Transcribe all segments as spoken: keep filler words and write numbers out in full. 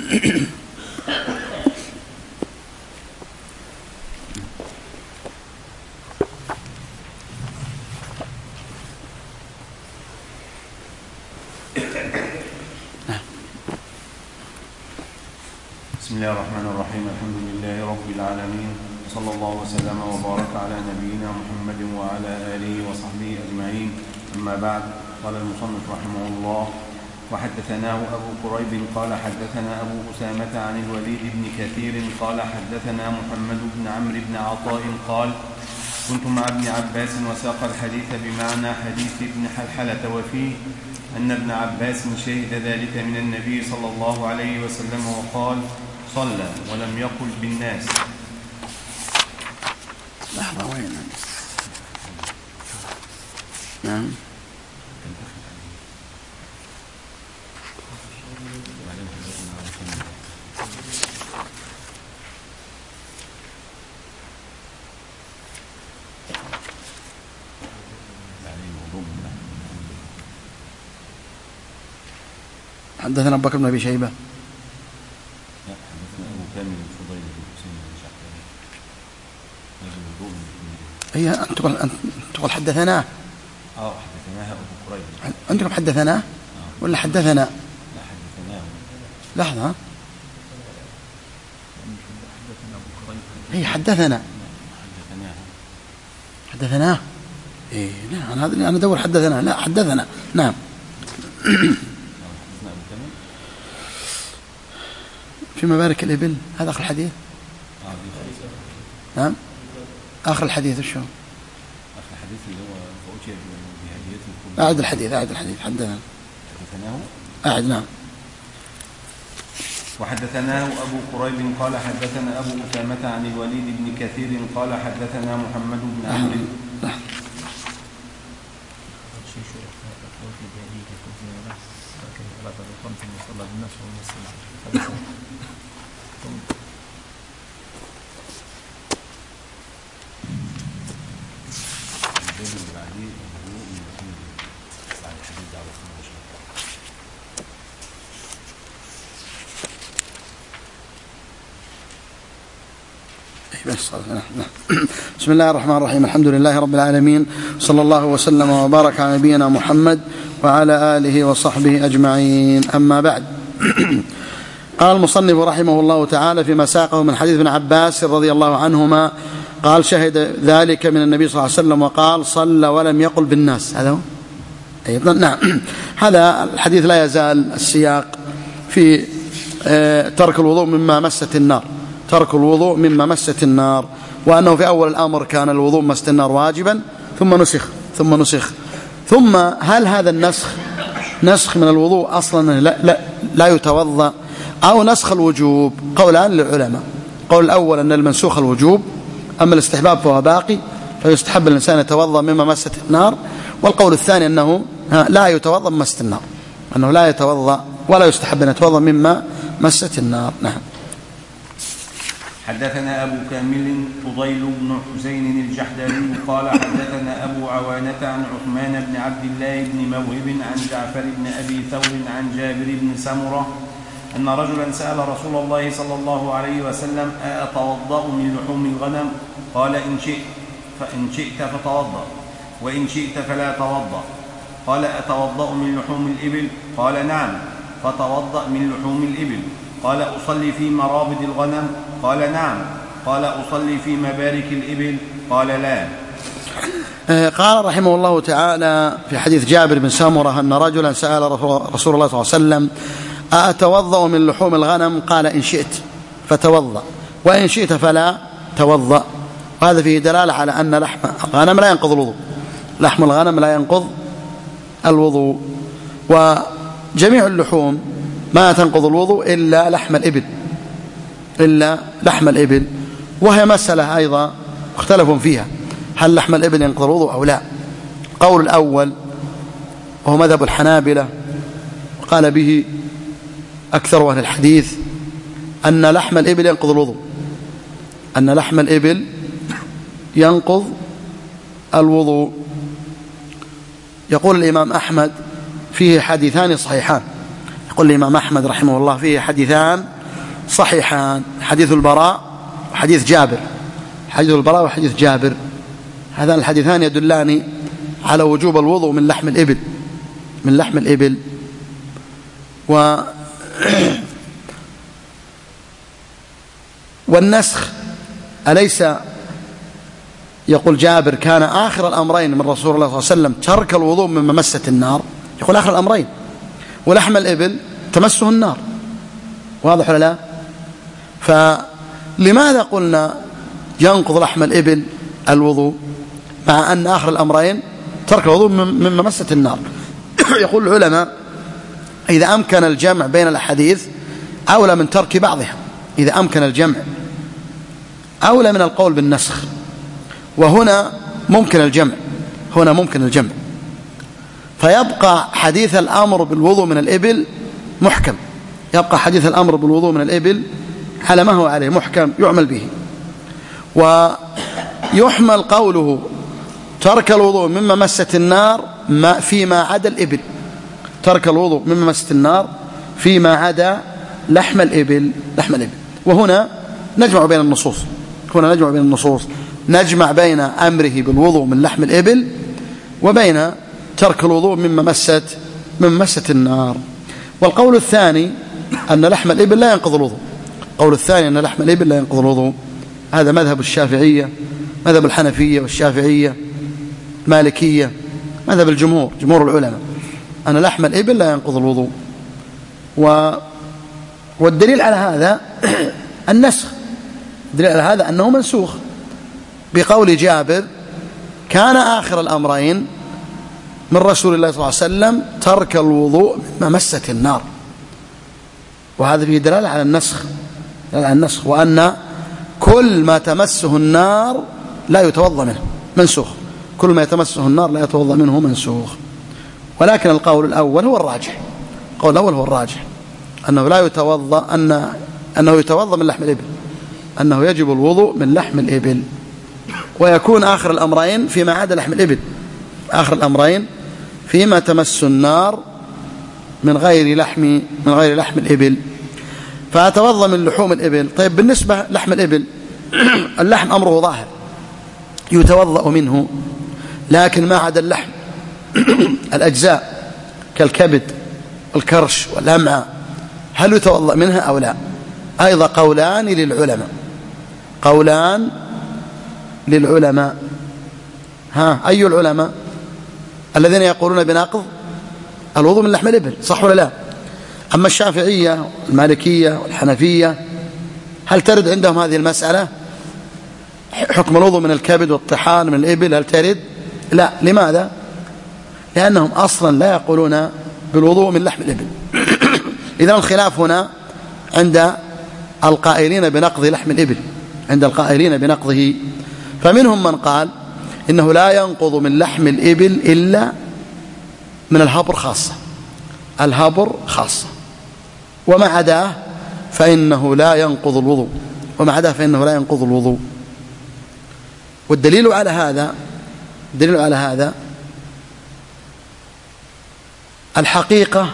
بسم الله الرحمن الرحيم. الحمد لله رب العالمين، صلى الله وسلم وبارك على نبينا محمد وعلى آله وصحبه أجمعين. أما بعد، قال المصنف رحمه الله: وحدثناه أبو قريب قال حدثنا أبو أسامة عن الوليد بن كثير قال حدثنا محمد بن عمرو بن عطاء قال: كنت مع ابن عباس وساق الحديث بمعنى حديث ابن حلحلة، وفيه أن ابن عباس شهد ذلك من النبي صلى الله عليه وسلم وقال: صلى ولم يقل بالناس. لحظة، وين؟ نعم. حدثنا أبو بكر بن أبي شيبة. هي أنت تقول أنت تقول حدثنا. اه حدثناها أبو قريب. عندكم حدثنا ولا حدثنا؟ لا حدثناه. لحظة، هي حدثنا حدثنا إيه لا، أنا هذا أنا أدور حدثنا. لا حدثنا، نعم. في مبارك الإبل، هذا آخر الحديث. نعم، آخر الحديث شو؟ آخر الحديث اللي هو فأتي بهديته. أعد الحديث، أعد الحديث. حدثنا حدثناه. أعد. نعم. وحدثناه أبو قريب قال حدثنا أبو أسامة عن الوليد بن كثير قال حدثنا محمد بن عمرو. بسم الله الرحمن الرحيم. الحمد لله رب العالمين، صلى الله وسلم وبارك على نبينا محمد وعلى آله وصحبه أجمعين. أما بعد، قال المصنف رحمه الله تعالى فيما ساقه من حديث ابن عباس رضي الله عنهما قال: شهد ذلك من النبي صلى الله عليه وسلم وقال: صلى ولم يقل بالناس. هذا هو. أيضا نعم، هذا الحديث لا يزال السياق في ترك الوضوء مما مست النار، ترك الوضوء مما مست النار، وأنه في أول الأمر كان الوضوء مست النار واجبا، ثم نسخ ثم نسخ ثم هل هذا النسخ نسخ من الوضوء أصلا لا, لا, لا يتوضأ، أو نسخ الوجوب؟ قولان للعلماء. قول الأول أن المنسوخ الوجوب، أما الاستحباب فهو باقي، فيستحب الإنسان يتوضأ مما مست النار. والقول الثاني أنه لا يتوضأ مما مست النار، أنه لا يتوضأ ولا يستحب أن يتوضأ مما مست النار. نعم. حدثنا أبو كامل فضيل بن حسين الجحدري قال حدثنا أبو عوانة عن عثمان بن عبد الله بن موهب عن جعفر بن أبي ثور عن جابر بن سمرة أن رجلا سأل رسول الله صلى الله عليه وسلم: أأتوضأ من لحوم الغنم؟ قال: إن شئت فإن شئت فتوضأ، وإن شئت فلا توضأ. قال: أتوضأ من لحوم الإبل؟ قال: نعم. فتوضأ من لحوم الإبل. قال: أصلي في مرابض الغنم؟ قال: نعم. قال: أصلي في مبارك الإبل؟ قال: لا. قال رحمه الله تعالى في حديث جابر بن سمرة أن رجلا سأل رسول الله صلى الله عليه وسلم: أتوضأ من لحوم الغنم؟ قال: إن شئت فتوضأ، وإن شئت فلا توضأ. وهذا فيه دلالة على أن لحم الغنم لا ينقض الوضوء، لحم الغنم لا ينقض الوضوء. وجميع اللحوم ما تنقض الوضوء إلا لحم الإبل، إلا لحم الإبل. وهي مسألة أيضا اختلفوا فيها، هل لحم الإبل ينقض الوضوء أو لا؟ القول الأول وهو مذهب الحنابلة وقال به أكثر أهل الحديث أن لحم الإبل ينقض الوضوء، أن لحم الإبل ينقض الوضوء. يقول الإمام أحمد فيه حديثان صحيحان، يقول الإمام أحمد رحمه الله فيه حديثان صحيحان، حديث البراء وحديث جابر. حديث البراء وحديث جابر، هذان الحديثان يدلان على وجوب الوضوء من لحم الإبل، من لحم الإبل. و والنسخ، أليس يقول جابر كان آخر الأمرين من رسول الله صلى الله عليه وسلم ترك الوضوء مما مست النار؟ يقول آخر الأمرين، ولحم الإبل تمسه النار، واضح ولا لا؟ فلماذا قلنا ينقض لحم الإبل الوضوء مع أن آخر الأمرين ترك الوضوء مما مست النار؟ يقول العلماء إذا أمكن الجمع بين الأحاديث أولى من ترك بعضها، إذا أمكن الجمع أولى من القول بالنسخ، وهنا ممكن الجمع، هنا ممكن الجمع، فيبقى حديث الأمر بالوضوء من الإبل محكم، يبقى حديث الأمر بالوضوء من الإبل على ما هو عليه محكم يعمل به. ويحمل قوله ترك الوضوء مما مست النار ما فيما عدا الإبل، ترك الوضوء مما مست النار فيما عدا لحم الإبل، لحم الإبل. وهنا نجمع بين النصوص، هنا نجمع بين النصوص، نجمع بين أمره بالوضوء من لحم الإبل وبين ترك الوضوء مما مست مما مست النار. والقول الثاني أن لحم الإبل لا ينقض الوضوء، القول الثاني أن لحم الإبل لا ينقض الوضوء، هذا مذهب الشافعية، مذهب الحنفية والشافعية، مالكية، مذهب الجمهور، جمهور العلماء، أن لحم الإبل لا ينقض الوضوء. و والدليل على هذا النسخ، الدليل على هذا أنه منسوخ بقول جابر كان آخر الأمرين من رسول الله صلى الله عليه وسلم ترك الوضوء مما مست النار، وهذا فيه دلالة على النسخ، دلالة على النسخ، وأن كل ما تمسه النار لا يتوضأ منه، منسوخ، كل ما يتمسه النار لا يتوضأ منه منسوخ. ولكن القول الأول هو الراجح، القول الأول هو الراجح أنه لا يتوضأ، أن أنه يتوضأ من لحم الإبل، أنه يجب الوضوء من لحم الإبل، ويكون آخر الأمرين فيما عدا لحم الإبل، آخر الأمرين فيما تمس النار من غير لحم من غير لحم الإبل، فأتوضأ من لحوم الإبل. طيب بالنسبة لحم الإبل اللحم أمره ظاهر يتوضأ منه، لكن ما عدا اللحم الأجزاء كالكبد والكرش والأمعاء هل يتوضأ منها أو لا؟ أيضا قولان للعلماء، قولان للعلماء. ها، أي العلماء؟ الذين يقولون بناقض الوضوء من لحم الإبل، صح ولا لا؟ أما الشافعية والمالكية والحنفية هل ترد عندهم هذه المسألة؟ حكم الوضوء من الكبد والطحال من الإبل هل ترد؟ لا. لماذا؟ لأنهم أصلا لا يقولون بالوضوء من لحم الإبل. إذن الخلاف هنا عند القائلين بنقض لحم الإبل، عند القائلين بنقضه، فمنهم من قال إنه لا ينقض من لحم الإبل إلا من الهبر خاصة، الهبر خاصة، وما عداه فإنه لا ينقض الوضوء، وما عداه فإنه لا ينقض الوضوء. والدليل على هذا، الدليل على هذا الحقيقة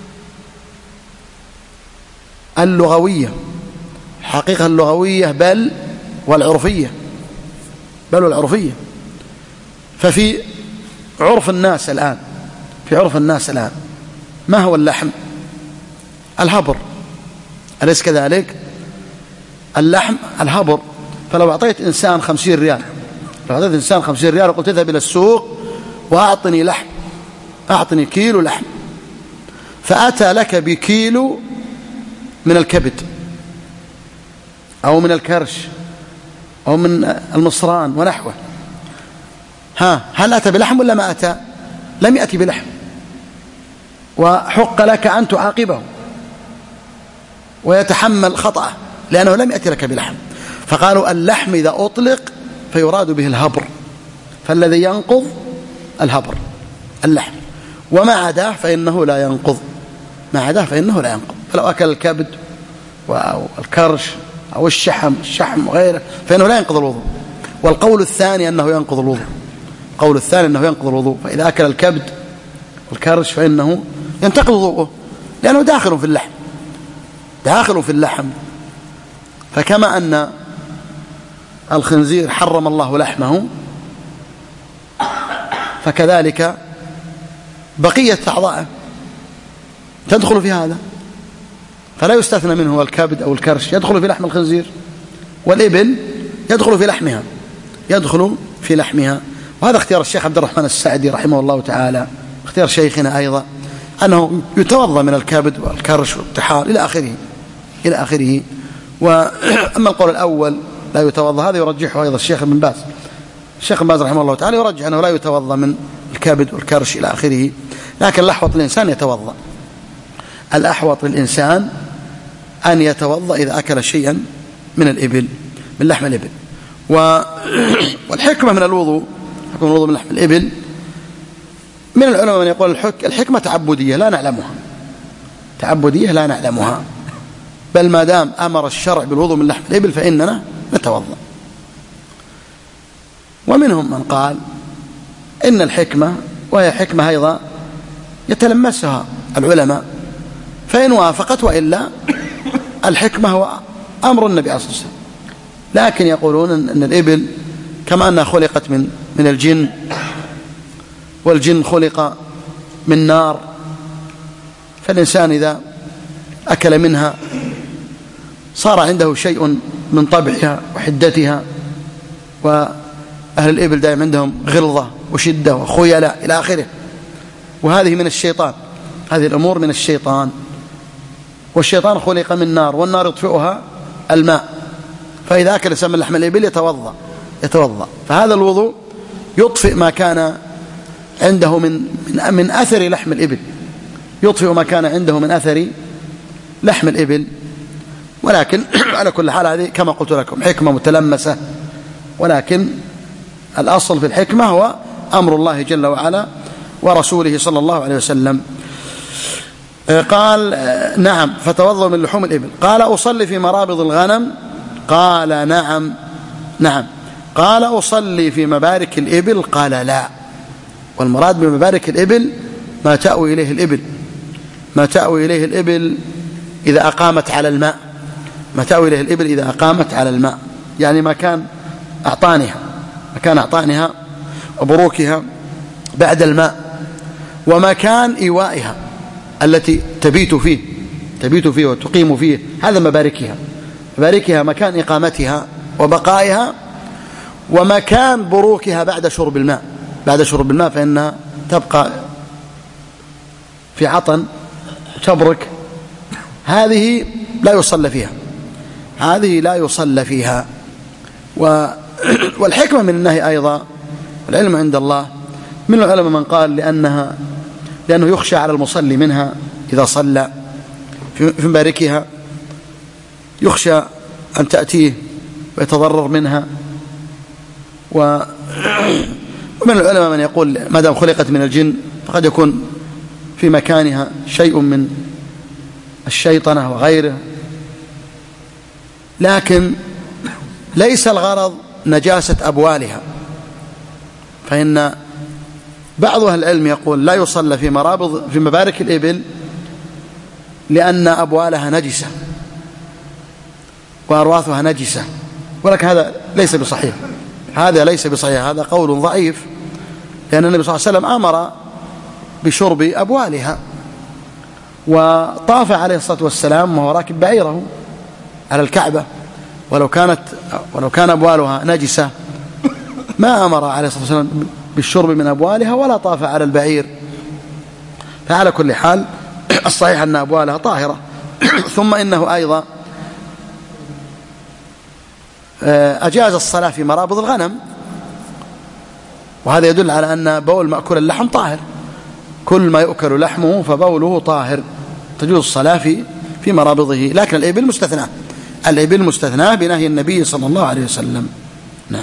اللغوية، الحقيقة اللغوية بل والعرفية، بل والعرفية. ففي عرف الناس الآن، في عرف الناس الآن ما هو اللحم؟ الهبر، أليس كذلك؟ اللحم الهبر. فلو أعطيت إنسان خمسين ريال، لو أعطيت إنسان خمسين ريال وقلت اذهب إلى السوق وأعطني لحم، أعطني كيلو لحم، فأتى لك بكيلو من الكبد أو من الكرش أو من المصران ونحوه، ها، هل أتى بلحم ولا ما أتى؟ لم يأتي بلحم، وحق لك أن تعاقبه ويتحمل خطأه لأنه لم يأتي لك بلحم. فقالوا اللحم إذا أطلق فيراد به الهبر، فالذي ينقض الهبر اللحم، وما عداه فإنه لا ينقض، ما عداه فإنه لا ينقض. فلو أكل الكبد والكرش أو الشحم الشحم وغيره فإنه لا ينقض الوضوء. والقول الثاني أنه ينقض الوضوء، القول الثاني أنه ينقض الوضوء، فإذا أكل الكبد والكرش فإنه ينتقض وضوءه لأنه داخل في اللحم، داخل في اللحم فكما أن الخنزير حرم الله لحمه فكذلك بقية أعضائه تدخل في هذا، فلا يستثنى منه الكبد أو الكرش، يدخل في لحم الخنزير، والإبل يدخل في لحمها يدخل في لحمها وهذا اختيار الشيخ عبد الرحمن السعدي رحمه الله تعالى، اختيار شيخنا أيضا أنه يتوضأ من الكبد والكرش والطحال إلى آخره إلى آخره. وأما القول الأول لا يتوضأ هذا يرجحه أيضا الشيخ ابن باز، الشيخ ابن باز رحمه الله تعالى يرجح أنه لا يتوضأ من الكبد والكرش إلى آخره، لكن الأحوط للإنسان يتوضأ، الأحوط للإنسان أن يتوضأ إذا أكل شيئا من الإبل من لحم الإبل. والحكمة من الوضوء حكم الوضوء من لحم الإبل، من العلماء من يقول الحكمة تعبدية لا نعلمها، تعبدية لا نعلمها، بل ما دام أمر الشرع بالوضوء من لحم الإبل فإننا نتوضأ. ومنهم من قال إن الحكمة، وهي حكمة أيضا يتلمسها العلماء، فإن وافقت وإلا الحكمة هو أمر النبي عليه الصلاة والسلام، لكن يقولون أن الإبل كما أنها خلقت من من الجن، والجن خلق من نار، فالإنسان إذا أكل منها صار عنده شيء من طبعها وحدتها، وأهل الإبل دائما عندهم غلظة وشدة وخيلاء إلى آخره، وهذه من الشيطان، هذه الأمور من الشيطان، والشيطان خلق من نار، والنار يطفئها الماء، فإذا أكل سم لحم الإبل يتوضأ يتوضأ فهذا الوضوء يطفئ ما كان عنده من من, من أثر لحم الإبل، يطفئ ما كان عنده من أثر لحم الإبل. ولكن على كل حال هذه كما قلت لكم حكمة متلمسة، ولكن الأصل في الحكمة هو أمر الله جل وعلا ورسوله صلى الله عليه وسلم. قال نعم فتوضأ من لحوم الإبل. قال أصلي في مرابض الغنم؟ قال نعم نعم. قال أصلي في مبارك الإبل؟ قال لا. والمراد بمبارك الإبل ما تأوي إليه الإبل، ما تأوي إليه الإبل إذا أقامت على الماء، ما تأوي إليه الإبل إذا أقامت على الماء، يعني مكان أعطانها، مكان أعطانها وبروكها بعد الماء، ومكان إيوائها التي تبيت فيه تبيت فيه وتقيم فيه، هذا مباركها. مباركها مكان إقامتها وبقائها، ومكان بروكها بعد شرب الماء، بعد شرب الماء فإنها تبقى في عطن تبرك، هذه لا يصلى فيها، هذه لا يصلى فيها. والحكمة من النهي أيضا العلم عند الله، من العلماء من قال لأنها لأنه يخشى على المصلي منها إذا صلى في مباركها، يخشى أن تأتيه ويتضرر منها. ومن العلماء من يقول ما دام خلقت من الجن فقد يكون في مكانها شيء من الشيطنة وغيره، لكن ليس الغرض نجاسة أبوالها، فإن بعض أهل العلم يقول لا يصلى في مرابض في مبارك الإبل لأن أبوالها نجسة وأرواثها نجسة، ولكن هذا ليس بصحيح، هذا ليس بصحيح، هذا قول ضعيف، لأن النبي صلى الله عليه وسلم أمر بشرب أبوالها، وطاف عليه الصلاة والسلام وهو راكب بعيره على الكعبة، ولو كانت ولو كان أبوالها نجسة ما أمر عليه الصلاة والسلام بالشرب من أبوالها ولا طاف على البعير. فعلى كل حال الصحيح أن أبوالها طاهرة. ثم إنه أيضا أجاز الصلاة في مرابض الغنم، وهذا يدل على أن بول مأكول اللحم طاهر، كل ما يؤكل لحمه فبوله طاهر، تجوز الصلاة في في مرابضه. لكن الإبل مستثنى، الإبل مستثنى بنهي النبي صلى الله عليه وسلم. نعم.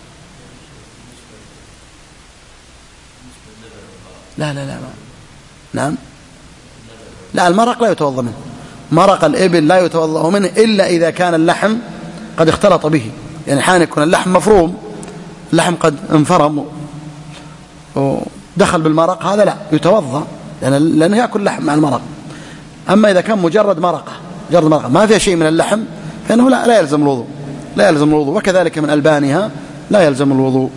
لا لا لا ما. نعم. لا المرق لا يتوضأ منه، مرق الإبل لا يتوضأ منه إلا إذا كان اللحم قد اختلط به، يعني حين يكون اللحم مفروم، اللحم قد انفرم ودخل بالمرق، هذا لا يتوضأ لأن لأنه يأكل لحم مع المرق. أما إذا كان مجرد مرقة، مجرد مرقة ما فيها شيء من اللحم، فإنه لا, لا يلزم الوضوء لا يلزم الوضوء وكذلك من ألبانها لا يلزم الوضوء.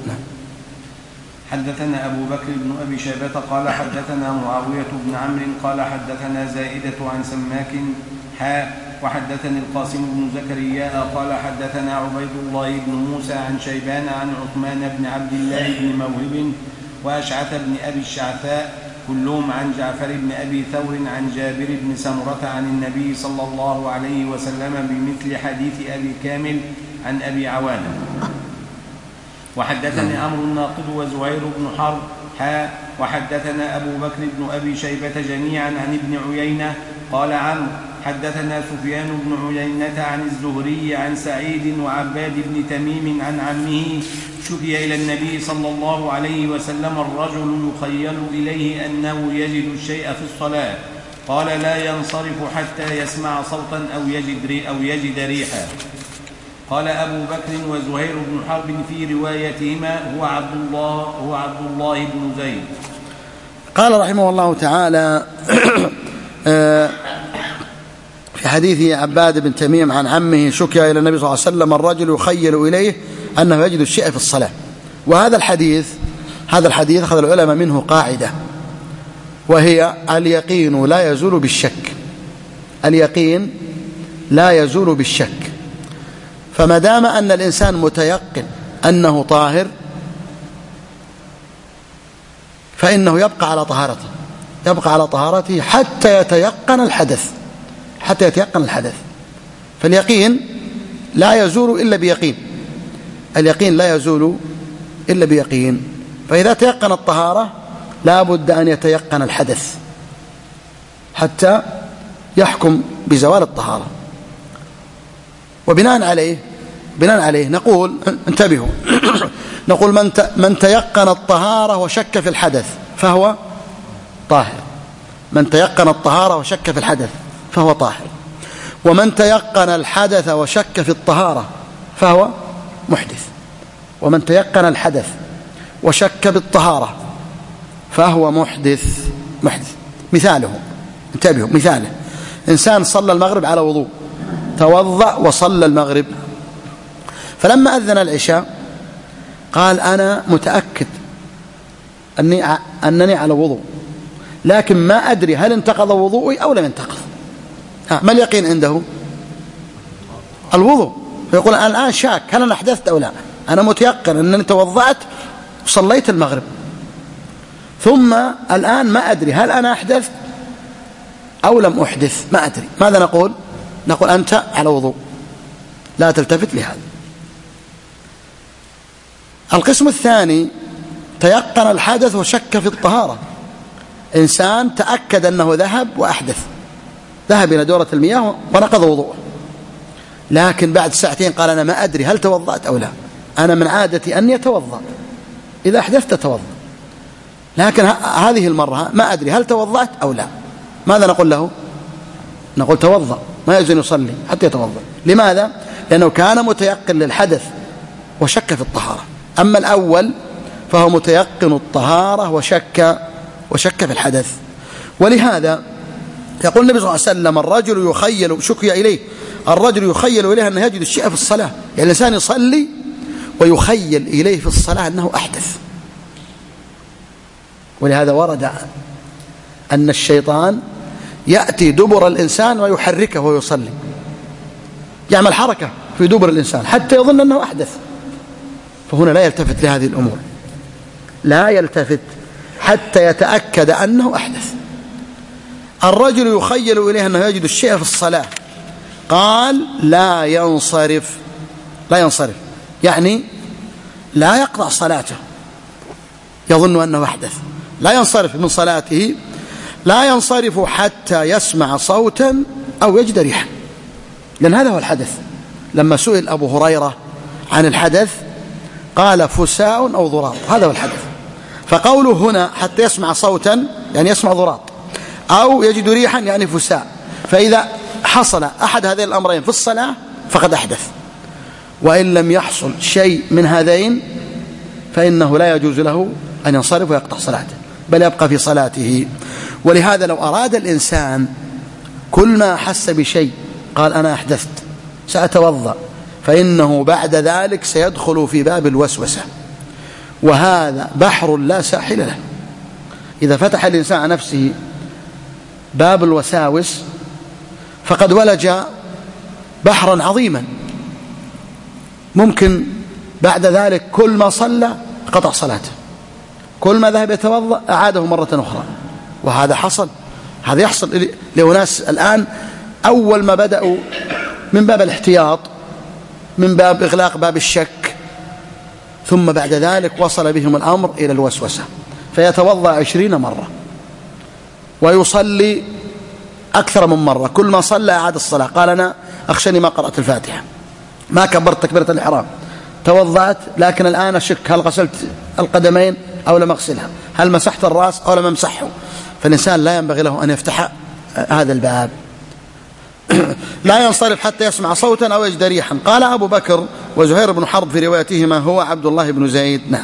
حدثنا أبو بكر بن أبي شيبة قال حدثنا معاوية بن عمرو قال حدثنا زائدة عن سماك حاء وحدثني القاسم بن زكريا قال حدثنا عبيد الله بن موسى عن شيبان عن عثمان بن عبد الله بن موهب وأشعث بن أبي الشعثاء كلهم عن جعفر بن أبي ثور عن جابر بن سمرة عن النبي صلى الله عليه وسلم بمثل حديث أبي كامل عن أبي عوانة. وحدثني عمرو الناقد وزهير بن حرب حا وحدثنا أبو بكر بن أبي شيبة جميعا عن ابن عيينة قال عمرو حدثنا سفيان بن عيينة عن الزهري عن سعيد وعباد بن تميم عن عمه شكي إلى النبي صلى الله عليه وسلم الرجل يخيل إليه أنه يجد الشيء في الصلاة قال لا ينصرف حتى يسمع صوتا أو يجد, أو يجد ريحا. قال أبو بكر وزهير بن حرب في روايتهما هو عبد الله هو عبد الله بن زيد. قال رحمه الله تعالى في حديث عباد بن تميم عن عمه شكي إلى النبي صلى الله عليه وسلم الرجل يخيل إليه أنه يجد الشيء في الصلاة. وهذا الحديث هذا الحديث أخذ العلماء منه قاعدة وهي اليقين لا يزول بالشك اليقين لا يزول بالشك. فما دام أن الإنسان متيقن أنه طاهر فإنه يبقى على طهارته يبقى على طهارته حتى يتيقن الحدث حتى يتيقن الحدث. فاليقين لا يزول إلا بيقين اليقين لا يزول إلا بيقين. فإذا تيقن الطهارة لا بد أن يتيقن الحدث حتى يحكم بزوال الطهارة. وبناء عليه بناء عليه نقول انتبهوا نقول من من تيقن الطهارة وشك في الحدث فهو طاهر من تيقن الطهارة وشك في الحدث فهو طاهر. ومن تيقن الحدث وشك في الطهارة فهو محدث. ومن تيقن الحدث وشك بالطهارة فهو محدث محدث. مثاله انتبهوا مثاله إنسان صلى المغرب على وضوء توضأ وصلى المغرب فلما أذن العشاء قال أنا متأكد أني أنني على وضوء لكن ما أدري هل انتقض وضوئي أو لم ينتقض. ما اليقين عنده؟ الوضوء. فيقول أنا الآن شاك هل أنا أحدثت أو لا. أنا متيقن أنني توضأت وصليت المغرب ثم الآن ما أدري هل أنا أحدثت أو لم أحدث ما أدري. ماذا نقول؟ نقول أنت على وضوء لا تلتفت لهذا. القسم الثاني تيقن الحدث وشك في الطهارة. إنسان تأكد أنه ذهب وأحدث ذهب إلى دورة المياه ونقض وضوءه لكن بعد ساعتين قال أنا ما أدري هل توضأت أو لا. أنا من عادتي أن يتوضأ إذا أحدثت توضأ لكن هذه المرة ما أدري هل توضأت أو لا. ماذا نقول له؟ نقول توضأ ما يجوز يصلي حتى يتوضأ. لماذا؟ لأنه كان متيقن للحدث وشك في الطهارة. أما الأول فهو متيقن الطهارة وشك وشك في الحدث. ولهذا يقول النبي صلى الله عليه وسلم الرجل يخيل شكي إليه الرجل يخيل إليه أنه يجد الشيء في الصلاة. يعني الإنسان يصلي ويخيل إليه في الصلاة أنه أحدث. ولهذا ورد أن الشيطان يأتي دبر الإنسان ويحركه ويصلي يعمل حركة في دبر الإنسان حتى يظن أنه أحدث. فهنا لا يلتفت لهذه الأمور لا يلتفت حتى يتأكد أنه أحدث. الرجل يخيل إليه أنه يجد الشيء في الصلاة قال لا ينصرف لا ينصرف يعني لا يقطع صلاته يظن أنه أحدث لا ينصرف من صلاته لا ينصرف حتى يسمع صوتا أو يجد ريحا. لأن هذا هو الحدث. لما سئل أبو هريرة عن الحدث قال فساء أو ضراط هذا هو الحدث. فقوله هنا حتى يسمع صوتا يعني يسمع ضراط أو يجد ريحا يعني فساء. فإذا حصل أحد هذين الأمرين في الصلاة فقد أحدث. وإن لم يحصل شيء من هذين فإنه لا يجوز له أن ينصرف ويقطع صلاته بل يبقى في صلاته. ولهذا لو أراد الإنسان كل ما أحس بشيء قال أنا أحدثت سأتوضأ، فإنه بعد ذلك سيدخل في باب الوسوسة، وهذا بحر لا ساحل له. إذا فتح الإنسان على نفسه باب الوساوس فقد ولج بحرا عظيما، ممكن بعد ذلك كل ما صلى قطع صلاته، كل ما ذهب يتوضأ أعاده مرة أخرى. وهذا حصل، هذا يحصل لأناس الآن أول ما بدأوا من باب الاحتياط، من باب إغلاق باب الشك، ثم بعد ذلك وصل بهم الأمر إلى الوسوسة، فيتوضأ عشرين مرة ويصلي أكثر من مرة، كل ما صلى أعاد الصلاة. قال أنا أخشني ما قرأت الفاتحة، ما كبرت تكبيرة الإحرام، توضأت لكن الآن أشك هل غسلت القدمين أو لم أغسلها، هل مسحت الرأس أو لم أمسحه. فالإنسان لا ينبغي له أن يفتح هذا الباب. لا ينصرف حتى يسمع صوتا أو يجد ريحا. قال أبو بكر وزهير بن حرب في روايتهما هو عبد الله بن زيد. نعم.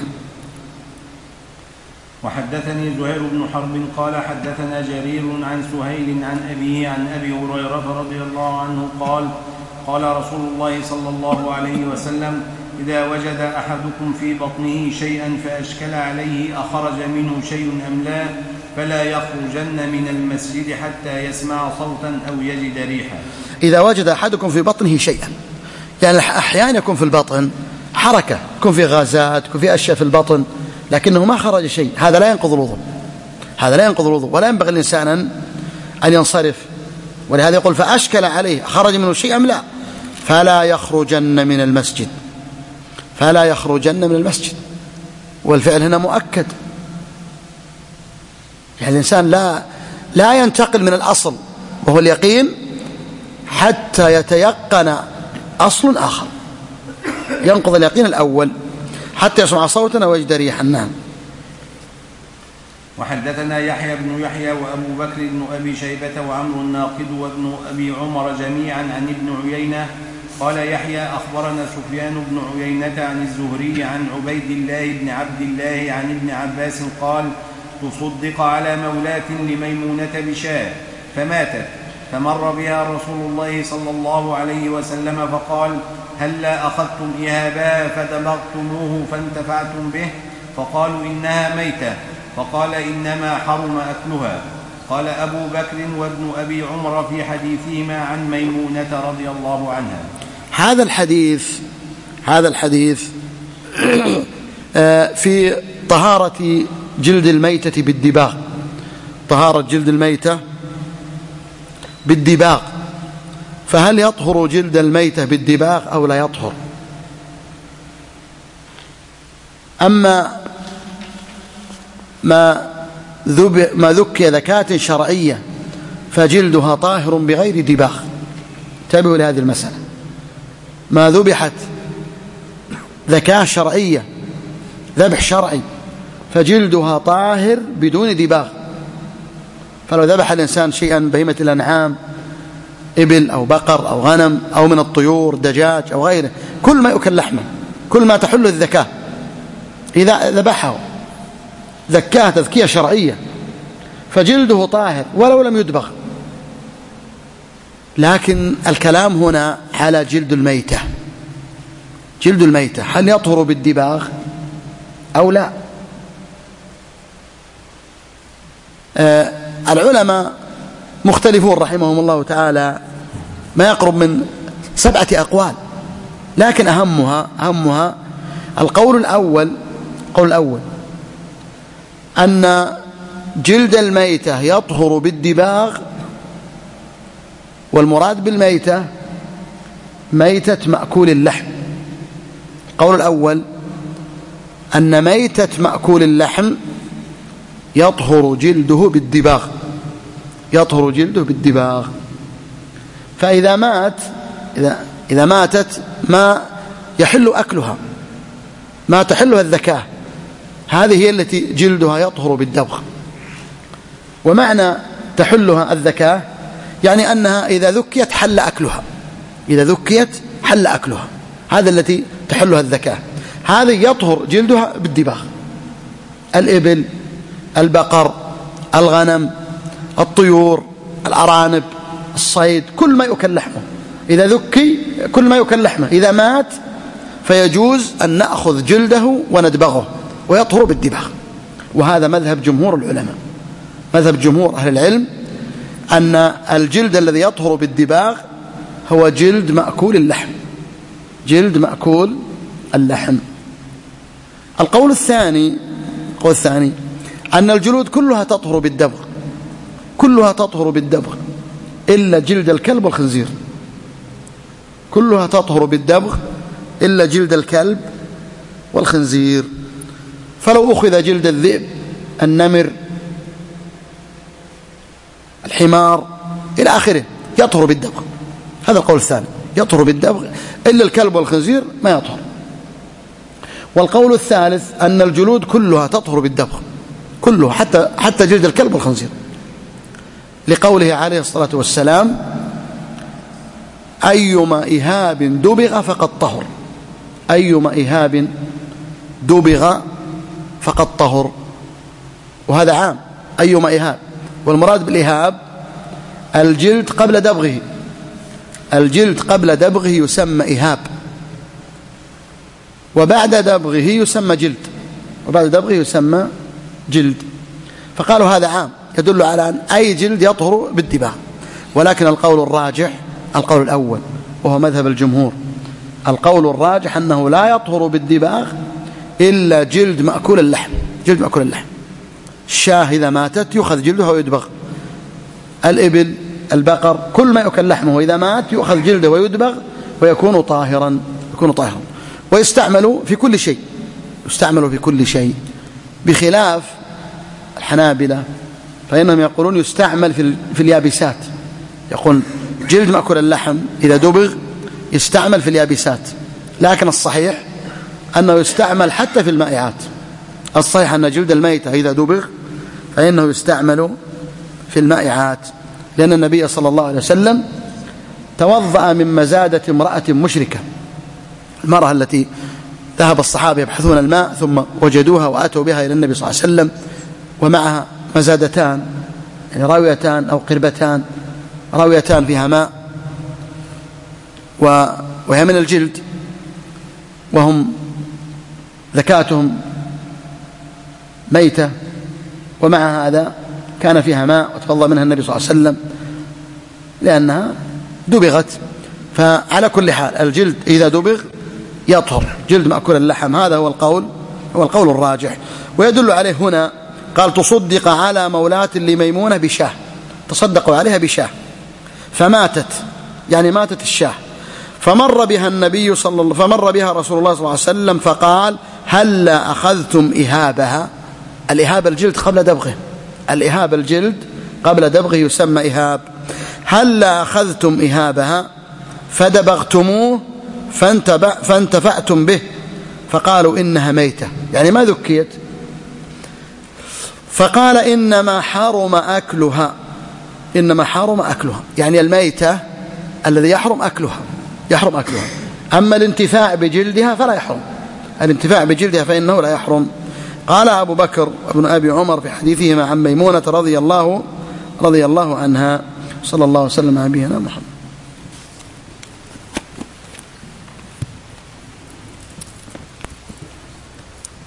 وحدثني زهير بن حرب قال حدثنا جرير عن سهيل عن أبيه عن أبي هريرة رضي الله عنه قال قال رسول الله صلى الله عليه وسلم: إذا وجد أحدكم في بطنه شيئا فأشكل عليه أخرج منه شيء أم لا فلا يخرجن من المسجد حتى يسمع صوتا أو يجد ريحا. إذا وجد أحدكم في بطنه شيئا، يعني أحيانا يكون في البطن حركة، يكون في غازات، يكون في أشياء في البطن لكنه ما خرج شيء، هذا لا ينقض الوضوء، هذا لا ينقض الوضوء، ولا ينبغي الإنسان أن ينصرف. ولهذا يقول فأشكل عليه خرج منه شيء أم لا فلا يخرجن من المسجد، فلا يخرجن من المسجد. والفعل هنا مؤكد، يعني الإنسان لا لا ينتقل من الأصل وهو اليقين حتى يتيقن أصل آخر، ينقض اليقين الأول حتى يسمع صوتا ويجد ريحا. نعم. وحدثنا يحيى بن يحيى وأبو بكر بن أبي شيبة وعمرو الناقد وابن أبي عمر جميعا عن ابن عيينة قال يحيى أخبرنا سفيان بن عيينة عن الزهري عن عبيد الله بن عبد الله عن ابن عباس قال: تصدق على مولاة لميمونة بشاة فماتت، فمر بها رسول الله صلى الله عليه وسلم فقال: هلا أخذتم إهابها فدبغتموه فانتفعتم به؟ فقالوا إنها ميتة، فقال: إنما حرم أكلها. قال أبو بكر وابن أبي عمر في حديثهما عن ميمونة رضي الله عنها. هذا الحديث هذا الحديث في طهارة جلد الميتة بالدباغ، طهارة جلد الميتة بالدباغ، فهل يطهر جلد الميتة بالدباغ أو لا يطهر؟ أما ما ما ذكي ذكاة شرعية فجلدها طاهر بغير دباغ. انتبهوا لهذه المسألة، ما ذبحت ذكاة شرعية، ذبح شرعي، فجلدها طاهر بدون دباغ. فلو ذبح الإنسان شيئا بهيمة الأنعام، إبل أو بقر أو غنم أو من الطيور دجاج أو غيره، كل ما يؤكل لحمه، كل ما تحل الذكاة، إذا ذبحه ذكاة تذكية شرعية فجلده طاهر ولو لم يدبغ. لكن الكلام هنا على جلد الميتة، جلد الميتة هل يطهر بالدباغ أو لا؟ آه العلماء مختلفون رحمهم الله تعالى، ما يقرب من سبعة أقوال، لكن أهمها أهمها القول الأول القول الأول أن جلد الميتة يطهر بالدباغ، والمراد بالميتة ميتة مأكول اللحم. القول الأول أن ميتة مأكول اللحم يطهر جلده بالدباغ، يطهر جلده بالدباغ. فإذا مات إذا, إذا ماتت ما يحل أكلها، ما تحلها الذكاة، هذه هي التي جلدها يطهر بالدبغ. ومعنى تحلها الذكاة يعني أنها إذا ذكيت حل أكلها، إذا ذكيت حل أكلها، هذا التي تحلها الذكاة، هذه يطهر جلدها بالدباغ. الإبل، البقر، الغنم، الطيور، الأرانب، الصيد، كل ما يؤكل لحمه إذا ذكي كل ما يؤكل لحمه إذا مات فيجوز أن نأخذ جلده وندبغه ويطهر بالدباغ. وهذا مذهب جمهور العلماء، مذهب جمهور أهل العلم أن الجلد الذي يطهر بالدباغ هو جلد مأكول اللحم، جلد مأكول اللحم. القول الثاني القول الثاني أن الجلود كلها تطهر بالدبغ، كلها تطهر بالدبغ إلا جلد الكلب والخنزير، كلها تطهر بالدبغ إلا جلد الكلب والخنزير. فلو أخذ جلد الذئب، النمر، الحمار إلى آخره يطهر بالدبغ، هذا القول الثاني، يطهر بالدبغ إلا الكلب والخنزير ما يطهر. والقول الثالث أن الجلود كلها تطهر بالدبغ، كلها حتى حتى جلد الكلب والخنزير، لقوله عليه الصلاة والسلام: أيما إهاب دبغ فقد طهر، أيما إهاب دبغ فقد طهر. وهذا عام، أيما إهاب، والمراد بالإهاب الجلد قبل دبغه، الجلد قبل دبغه يسمى إهاب، وبعد دبغه يسمى جلد، وبعد دبغه يسمى جلد. فقالوا هذا عام يدل على أن أي جلد يطهر بالدباغ. ولكن القول الراجح القول الأول وهو مذهب الجمهور، القول الراجح أنه لا يطهر بالدباغ إلا جلد مأكول اللحم، جلد مأكول اللحم. الشاة إذا ماتت يؤخذ جلدها ويدبغ، الإبل، البقر، كل ما يؤكل لحمه إذا مات يؤخذ جلده ويدبغ ويكون طاهرا، يكون طاهرا. ويستعمل في كل شيء، يستعمل في كل شيء، بخلاف الحنابلة فإنهم يقولون يستعمل في, في اليابسات، يقول جلد مأكل اللحم إذا دبغ يستعمل في اليابسات، لكن الصحيح أنه يستعمل حتى في المائعات. الصحيح أن جلد الميتة إذا دبغ فإنه يستعمل في المائعات، لأن النبي صلى الله عليه وسلم توضأ من مزادة امرأة مشركة، المرأة التي ذهب الصحابة يبحثون الماء ثم وجدوها وأتوا بها إلى النبي صلى الله عليه وسلم ومعها مزادتان، يعني راويتان أو قربتان، راويتان فيها ماء وهي من الجلد، وهم ذكاتهم ميتة، ومع هذا كان فيها ماء وتفضل منها النبي صلى الله عليه وسلم لأنها دبغت. فعلى كل حال الجلد إذا دبغ يطهر، جلد مأكول اللحم، هذا هو القول هو القول الراجح. ويدل عليه هنا قال: تصدق على مولاة لميمونة بشاه، تصدقوا عليها بشاه فماتت، يعني ماتت الشاه، فمر بها النبي صلى الله فمر بها رسول الله صلى الله عليه وسلم فقال: هلا أخذتم إهابها. الإهاب الجلد قبل دبغه، الإهاب الجلد قبل دبغه يسمى إهاب. هلا أخذتم إهابها فدبغتموه فانتبع فانتفعتم به، فقالوا إنها ميتة، يعني ما ذكيت. فقال: إنما حرم أكلها، إنما حرم أكلها، يعني الميتة الذي يحرم أكلها، يحرم أكلها. أما الانتفاع بجلدها فلا يحرم، الانتفاع بجلدها فإنه لا يحرم. قال أبو بكر ابن أبي عمر في حديثهما عن ميمونة رضي الله رضي الله عنها. صلى الله وسلم على نبينا محمد.